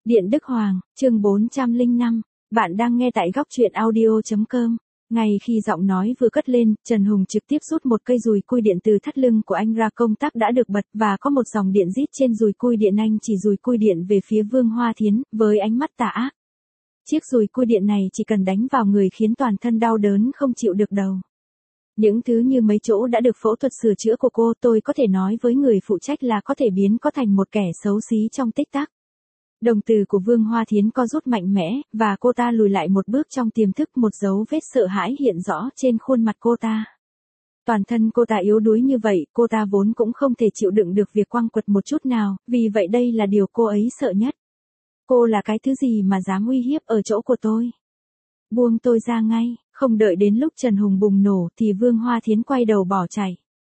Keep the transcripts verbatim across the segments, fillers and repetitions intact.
Điện Đức Hoàng, chương bốn trăm lẻ năm, bạn đang nghe tại góc truyện audio chấm com. Ngay khi giọng nói vừa cất lên, Trần Hùng trực tiếp rút một cây dùi cui điện từ thắt lưng của anh ra, công tắc đã được bật và có một dòng điện rít trên dùi cui điện. Anh chỉ dùi cui điện về phía Vương Hoa Thiến, với ánh mắt tà ác. Chiếc dùi cui điện này chỉ cần đánh vào người khiến toàn thân đau đớn không chịu được đầu. Những thứ như mấy chỗ đã được phẫu thuật sửa chữa của cô, tôi có thể nói với người phụ trách là có thể biến có thành một kẻ xấu xí trong tích tắc. Đồng tử của Vương Hoa Thiến co rút mạnh mẽ, và cô ta lùi lại một bước trong tiềm thức, một dấu vết sợ hãi hiện rõ trên khuôn mặt cô ta. Toàn thân cô ta yếu đuối như vậy, cô ta vốn cũng không thể chịu đựng được việc quăng quật một chút nào, vì vậy đây là điều cô ấy sợ nhất. Cô là cái thứ gì mà dám uy hiếp ở chỗ của tôi? Buông tôi ra ngay. Không đợi đến lúc Trần Hùng bùng nổ thì Vương Hoa Thiến quay đầu bỏ chạy.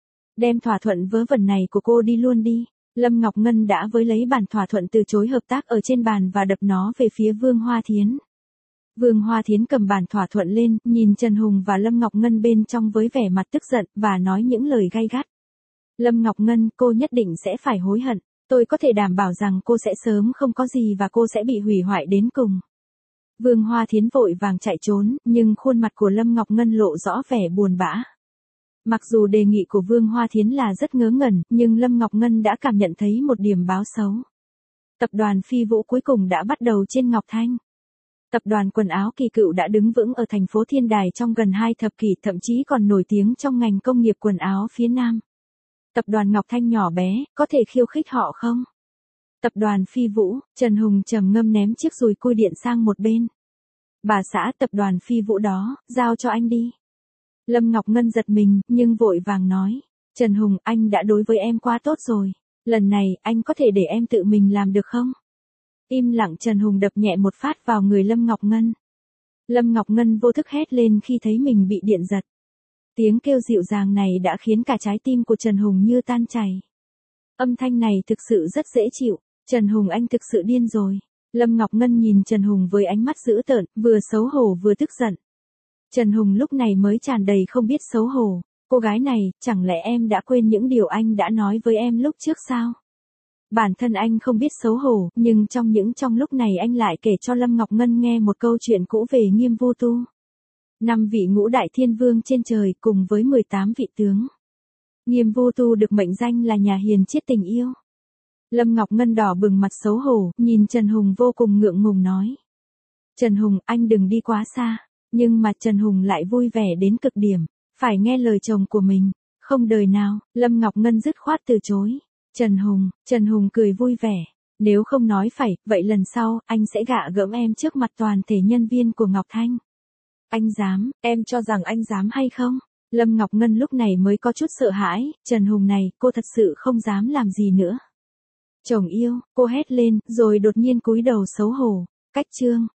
Đem thỏa thuận vớ vẩn này của cô đi luôn đi. Lâm Ngọc Ngân đã với lấy bản thỏa thuận từ chối hợp tác ở trên bàn và đập nó về phía Vương Hoa Thiến. Vương Hoa Thiến cầm bản thỏa thuận lên, nhìn Trần Hùng và Lâm Ngọc Ngân bên trong với vẻ mặt tức giận, và nói những lời gay gắt. Lâm Ngọc Ngân, cô nhất định sẽ phải hối hận. Tôi có thể đảm bảo rằng cô sẽ sớm không có gì và cô sẽ bị hủy hoại đến cùng. Vương Hoa Thiến vội vàng chạy trốn, nhưng khuôn mặt của Lâm Ngọc Ngân lộ rõ vẻ buồn bã. Mặc dù đề nghị của Vương Hoa Thiến là rất ngớ ngẩn, nhưng Lâm Ngọc Ngân đã cảm nhận thấy một điểm báo xấu. Tập đoàn Phi Vũ cuối cùng đã bắt đầu trên Ngọc Thanh. Tập đoàn quần áo Kỳ Cựu đã đứng vững ở thành phố Thiên Đài trong gần hai thập kỷ, thậm chí còn nổi tiếng trong ngành công nghiệp quần áo phía Nam. Tập đoàn Ngọc Thanh nhỏ bé, có thể khiêu khích họ không? Tập đoàn Phi Vũ, Trần Hùng trầm ngâm ném chiếc dùi cui điện sang một bên. Bà xã, tập đoàn Phi Vũ đó, giao cho anh đi. Lâm Ngọc Ngân giật mình, nhưng vội vàng nói. Trần Hùng, anh đã đối với em quá tốt rồi. Lần này, anh có thể để em tự mình làm được không? Im lặng. Trần Hùng đập nhẹ một phát vào người Lâm Ngọc Ngân. Lâm Ngọc Ngân vô thức hét lên khi thấy mình bị điện giật. Tiếng kêu dịu dàng này đã khiến cả trái tim của Trần Hùng như tan chảy. Âm thanh này thực sự rất dễ chịu. Trần Hùng, anh thực sự điên rồi. Lâm Ngọc Ngân nhìn Trần Hùng với ánh mắt dữ tợn, vừa xấu hổ vừa tức giận. Trần Hùng lúc này mới tràn đầy không biết xấu hổ. Cô gái này, chẳng lẽ em đã quên những điều anh đã nói với em lúc trước sao? Bản thân anh không biết xấu hổ, nhưng trong những trong lúc này anh lại kể cho Lâm Ngọc Ngân nghe một câu chuyện cũ về Nghiêm Vô Tu. Năm vị ngũ đại thiên vương trên trời cùng với mười tám vị tướng. Nghiêm Vô Tu được mệnh danh là nhà hiền chiết tình yêu. Lâm Ngọc Ngân đỏ bừng mặt xấu hổ, nhìn Trần Hùng vô cùng ngượng ngùng nói. Trần Hùng, anh đừng đi quá xa. Nhưng mà Trần Hùng lại vui vẻ đến cực điểm, phải nghe lời chồng của mình. Không đời nào, Lâm Ngọc Ngân dứt khoát từ chối. Trần Hùng, Trần Hùng cười vui vẻ. Nếu không nói phải, vậy lần sau, anh sẽ gạ gẫm em trước mặt toàn thể nhân viên của Ngọc Thanh. Anh dám, em cho rằng anh dám hay không? Lâm Ngọc Ngân lúc này mới có chút sợ hãi, Trần Hùng này, cô thật sự không dám làm gì nữa. Chồng yêu, cô hét lên, rồi đột nhiên cúi đầu xấu hổ. Cách chương.